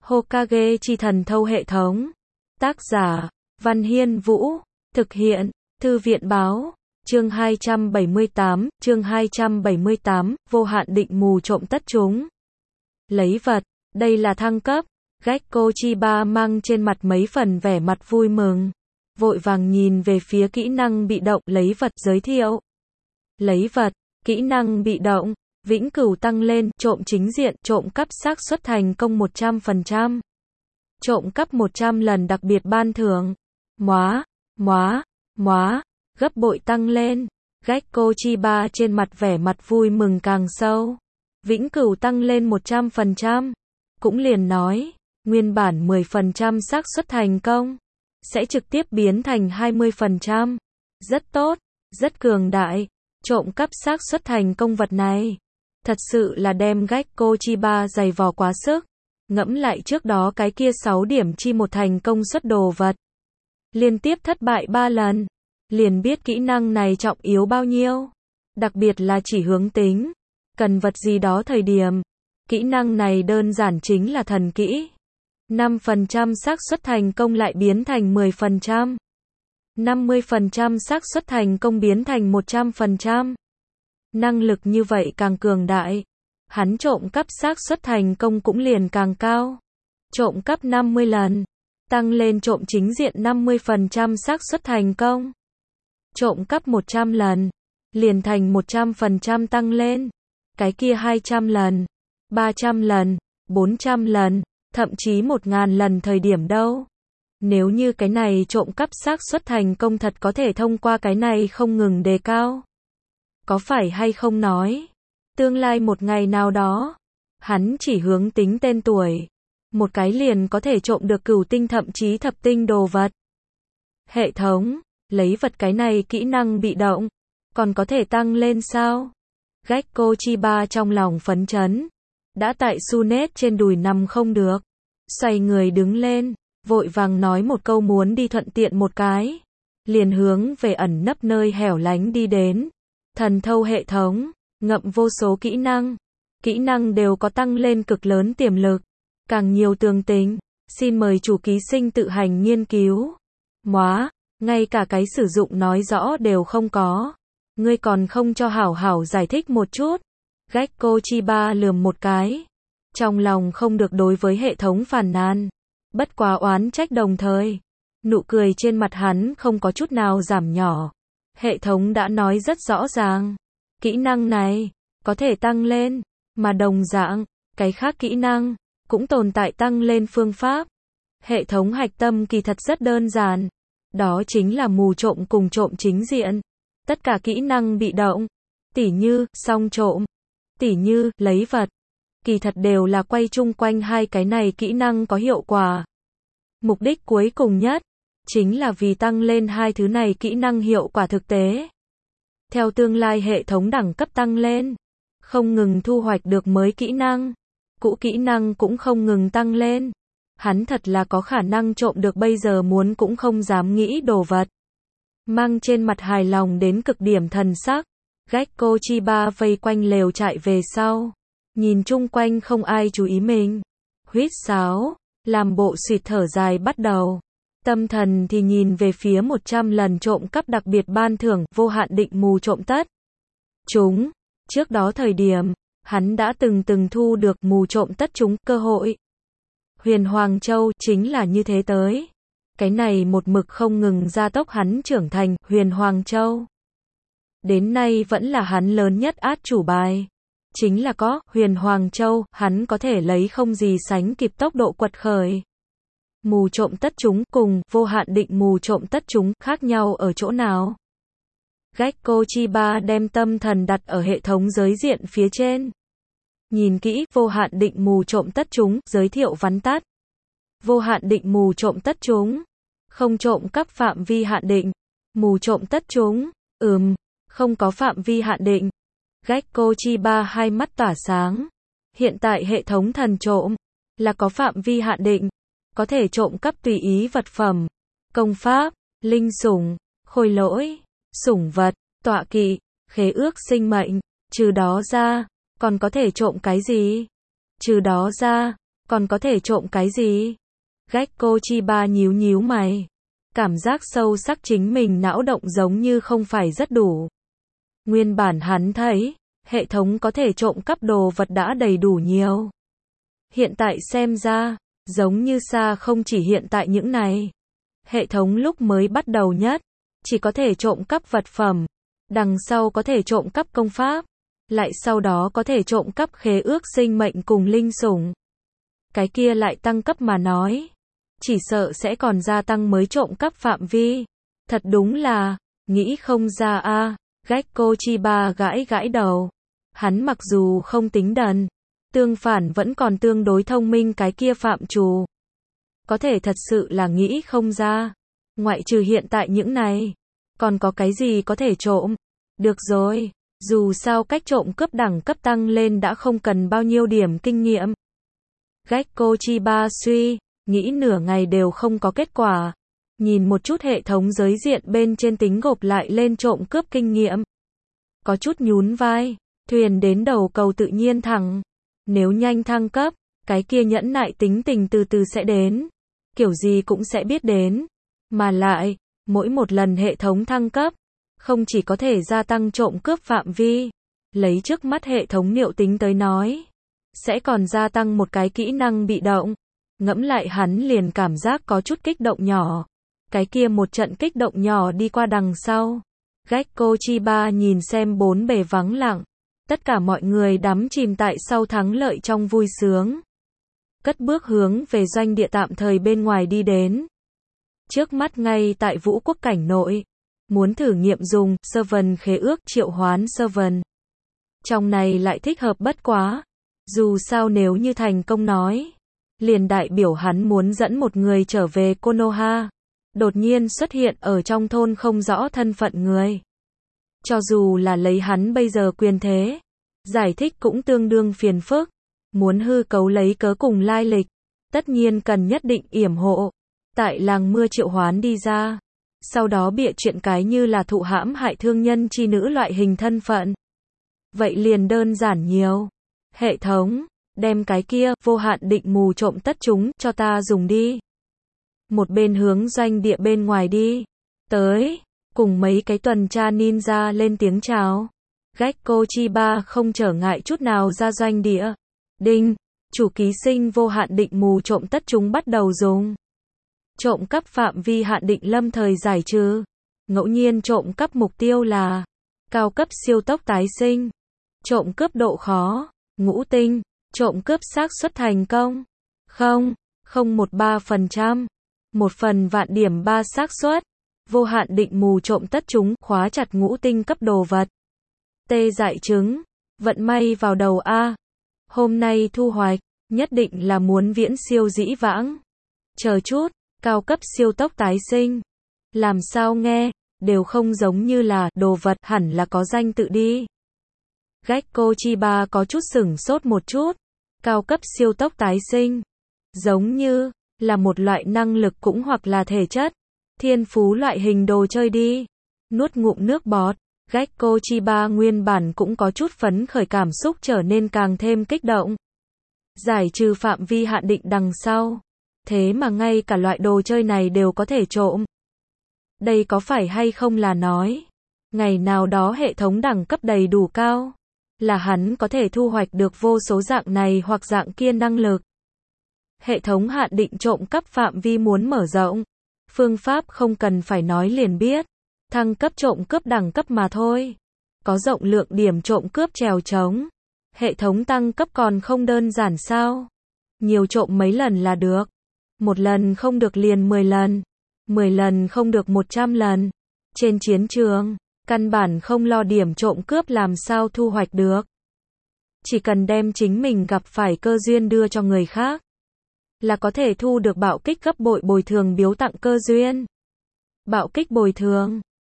Hokage chi thần thâu hệ thống. Tác giả, Văn Hiên Vũ. Thực hiện, Thư viện Báo. Chương 278, vô hạn định mù trộm tất chúng. Lấy vật, đây là thăng cấp. Gekko Chiba mang trên mặt mấy phần vẻ mặt vui mừng. Vội vàng nhìn về phía kỹ năng bị động, lấy vật giới thiệu. Lấy vật, kỹ năng bị động, vĩnh cửu tăng lên, trộm chính diện, trộm cắp xác suất thành công 100%. Trộm cắp 100 lần đặc biệt ban thưởng. Gấp bội tăng lên. Gekko Chiba trên mặt vẻ mặt vui mừng càng sâu. Vĩnh cửu tăng lên 100%. Cũng liền nói, nguyên bản 10% xác suất thành công, sẽ trực tiếp biến thành 20%. Rất tốt, rất cường đại. Trộm cắp xác suất thành công vật này, thật sự là đem Gekko Chiba dày vò quá sức. Ngẫm lại trước đó cái kia 6 điểm chi một thành công suất đồ vật, liên tiếp thất bại 3 lần, liền biết kỹ năng này trọng yếu bao nhiêu. Đặc biệt là chỉ hướng tính, cần vật gì đó thời điểm, kỹ năng này đơn giản chính là thần kỹ. 5% xác suất thành công lại biến thành 10%. 50% xác suất thành công biến thành 100%. Năng lực như vậy càng cường đại, hắn trộm cắp xác suất thành công cũng liền càng cao. Trộm cắp 50 lần, tăng lên trộm chính diện 50% xác suất thành công. Trộm cắp 100 lần, liền thành 100% tăng lên. Cái kia 200 lần, 300 lần, 400 lần, thậm chí 1000 lần thời điểm đâu. Nếu như cái này trộm cắp xác suất thành công thật có thể thông qua cái này không ngừng đề cao, có phải hay không nói, tương lai một ngày nào đó, hắn chỉ hướng tính tên tuổi, một cái liền có thể trộm được cửu tinh thậm chí thập tinh đồ vật. Hệ thống, lấy vật cái này kỹ năng bị động, còn có thể tăng lên sao? Gekko Chiba trong lòng phấn chấn, đã tại Sunet trên đùi nằm không được, xoay người đứng lên, vội vàng nói một câu muốn đi thuận tiện một cái, liền hướng về ẩn nấp nơi hẻo lánh đi đến. Thần thâu hệ thống, ngậm vô số kỹ năng đều có tăng lên cực lớn tiềm lực, càng nhiều tường tình, xin mời chủ ký sinh tự hành nghiên cứu. Ngay cả cái sử dụng nói rõ đều không có, ngươi còn không cho hảo hảo giải thích một chút. Gekko Chiba lườm một cái, trong lòng không được đối với hệ thống phàn nàn, bất quá oán trách đồng thời, nụ cười trên mặt hắn không có chút nào giảm nhỏ. Hệ thống đã nói rất rõ ràng, kỹ năng này có thể tăng lên, mà đồng dạng, cái khác kỹ năng cũng tồn tại tăng lên phương pháp. Hệ thống hạch tâm kỳ thật rất đơn giản, đó chính là mù trộm cùng trộm chính diện. Tất cả kỹ năng bị động, tỉ như song trộm, tỉ như lấy vật, kỳ thật đều là quay chung quanh hai cái này kỹ năng có hiệu quả. Mục đích cuối cùng nhất chính là vì tăng lên hai thứ này kỹ năng hiệu quả thực tế. Theo tương lai hệ thống đẳng cấp tăng lên, không ngừng thu hoạch được mới kỹ năng, cũ kỹ năng cũng không ngừng tăng lên. Hắn thật là có khả năng trộm được bây giờ muốn cũng không dám nghĩ đồ vật. Mang trên mặt hài lòng đến cực điểm thần sắc, Gekko Chiba vây quanh lều trại về sau, nhìn chung quanh không ai chú ý mình, huýt sáo, làm bộ suýt thở dài bắt đầu. Tâm thần thì nhìn về phía 100 lần trộm cắp đặc biệt ban thưởng, vô hạn định mù trộm tất chúng. Trước đó thời điểm, hắn đã từng thu được mù trộm tất chúng cơ hội. Huyền Hoàng Châu chính là như thế tới. Cái này một mực không ngừng gia tốc hắn trưởng thành, Huyền Hoàng Châu. Đến nay vẫn là hắn lớn nhất át chủ bài. Chính là có Huyền Hoàng Châu, hắn có thể lấy không gì sánh kịp tốc độ quật khởi. Mù trộm tất chúng cùng vô hạn định mù trộm tất chúng khác nhau ở chỗ nào? Gekko Chiba đem tâm thần đặt ở hệ thống giới diện phía trên. Nhìn kỹ, vô hạn định mù trộm tất chúng, giới thiệu vắn tắt. Vô hạn định mù trộm tất chúng, không trộm cắp phạm vi hạn định. Mù trộm tất chúng, không có phạm vi hạn định. Gekko Chiba hai mắt tỏa sáng. Hiện tại hệ thống thần trộm là có phạm vi hạn định, có thể trộm cắp tùy ý vật phẩm, công pháp, linh sủng, khôi lỗi, sủng vật, tọa kỵ, khế ước sinh mệnh. Trừ đó ra, còn có thể trộm cái gì? Trừ đó ra, Còn có thể trộm cái gì? Gecko Chiba nhíu nhíu mày. Cảm giác sâu sắc chính mình não động giống như không phải rất đủ. Nguyên bản hắn thấy, hệ thống có thể trộm cắp đồ vật đã đầy đủ nhiều. Hiện tại xem ra, giống như xa không chỉ hiện tại những này. Hệ thống lúc mới bắt đầu nhất, chỉ có thể trộm cắp vật phẩm. Đằng sau có thể trộm cắp công pháp. Lại sau đó có thể trộm cắp khế ước sinh mệnh cùng linh sủng. Cái kia lại tăng cấp mà nói. Chỉ sợ sẽ còn gia tăng mới trộm cắp phạm vi. Thật đúng là, nghĩ không ra a. Gecko Chiba gãi gãi đầu. Hắn mặc dù không tính đần, tương phản vẫn còn tương đối thông minh cái kia phạm trù. Có thể thật sự là nghĩ không ra. Ngoại trừ hiện tại những này, còn có cái gì có thể trộm? Được rồi, dù sao cách trộm cướp đẳng cấp tăng lên đã không cần bao nhiêu điểm kinh nghiệm. Gecko Chiba suy, nghĩ nửa ngày đều không có kết quả. Nhìn một chút hệ thống giới diện bên trên tính gộp lại lên trộm cướp kinh nghiệm. Có chút nhún vai, thuyền đến đầu cầu tự nhiên thẳng. Nếu nhanh thăng cấp, cái kia nhẫn nại tính tình từ từ sẽ đến. Kiểu gì cũng sẽ biết đến. Mà lại, mỗi một lần hệ thống thăng cấp, không chỉ có thể gia tăng trộm cướp phạm vi, lấy trước mắt hệ thống liệu tính tới nói, sẽ còn gia tăng một cái kỹ năng bị động. Ngẫm lại hắn liền cảm giác có chút kích động nhỏ. Cái kia một trận kích động nhỏ đi qua đằng sau. Gecko Chiba nhìn xem bốn bề vắng lặng. Tất cả mọi người đắm chìm tại sau thắng lợi trong vui sướng. Cất bước hướng về doanh địa tạm thời bên ngoài đi đến. Trước mắt ngay tại Vũ Quốc cảnh nội. Muốn thử nghiệm dùng Servant khế ước triệu hoán Servant. Trong này lại thích hợp bất quá. Dù sao nếu như thành công nói, liền đại biểu hắn muốn dẫn một người trở về Konoha. Đột nhiên xuất hiện ở trong thôn không rõ thân phận người. Cho dù là lấy hắn bây giờ quyền thế, giải thích cũng tương đương phiền phức. Muốn hư cấu lấy cớ cùng lai lịch, tất nhiên cần nhất định yểm hộ. Tại làng mưa triệu hoán đi ra. Sau đó bịa chuyện cái như là thụ hãm hại thương nhân chi nữ loại hình thân phận. Vậy liền đơn giản nhiều. Hệ thống, đem cái kia vô hạn định mù trộm tất chúng cho ta dùng đi. Một bên hướng doanh địa bên ngoài đi. Tới, cùng mấy cái tuần tra ninja lên tiếng chào. Gecko Chiba không trở ngại chút nào ra doanh địa. Đinh, chủ ký sinh vô hạn định mù trộm tất chúng bắt đầu dùng. Trộm cắp phạm vi hạn định lâm thời giải trừ. Ngẫu nhiên trộm cắp mục tiêu là cao cấp siêu tốc tái sinh. Trộm cướp độ khó, ngũ tinh. Trộm cướp xác suất thành công 0,013%. 1/1000 điểm 3 xác suất. Vô hạn định mù trộm tất chúng, khóa chặt ngũ tinh cấp đồ vật. Tê dại trứng, vận may vào đầu a. Hôm nay thu hoạch, nhất định là muốn viễn siêu dĩ vãng. Chờ chút, cao cấp siêu tốc tái sinh. Làm sao nghe, đều không giống như là đồ vật, hẳn là có danh tự đi. Gecko Chiba có chút sửng sốt một chút. Cao cấp siêu tốc tái sinh. Giống như là một loại năng lực cũng hoặc là thể chất. Thiên phú loại hình đồ chơi đi. Nuốt ngụm nước bọt. Gecko Chiba nguyên bản cũng có chút phấn khởi, cảm xúc trở nên càng thêm kích động. Giải trừ phạm vi hạn định đằng sau. Thế mà ngay cả loại đồ chơi này đều có thể trộm. Đây có phải hay không là nói, ngày nào đó hệ thống đẳng cấp đầy đủ cao, là hắn có thể thu hoạch được vô số dạng này hoặc dạng kia năng lực. Hệ thống hạn định trộm cắp phạm vi muốn mở rộng. Phương pháp không cần phải nói liền biết. Thăng cấp trộm cướp đẳng cấp mà thôi. Có rộng lượng điểm trộm cướp trèo trống. Hệ thống tăng cấp còn không đơn giản sao? Nhiều trộm mấy lần là được. Một lần không được liền 10 lần. 10 lần không được 100 lần. Trên chiến trường, căn bản không lo điểm trộm cướp làm sao thu hoạch được. Chỉ cần đem chính mình gặp phải cơ duyên đưa cho người khác, là có thể thu được bạo kích gấp bội bồi thường biếu tặng cơ duyên. Bạo kích bồi thường,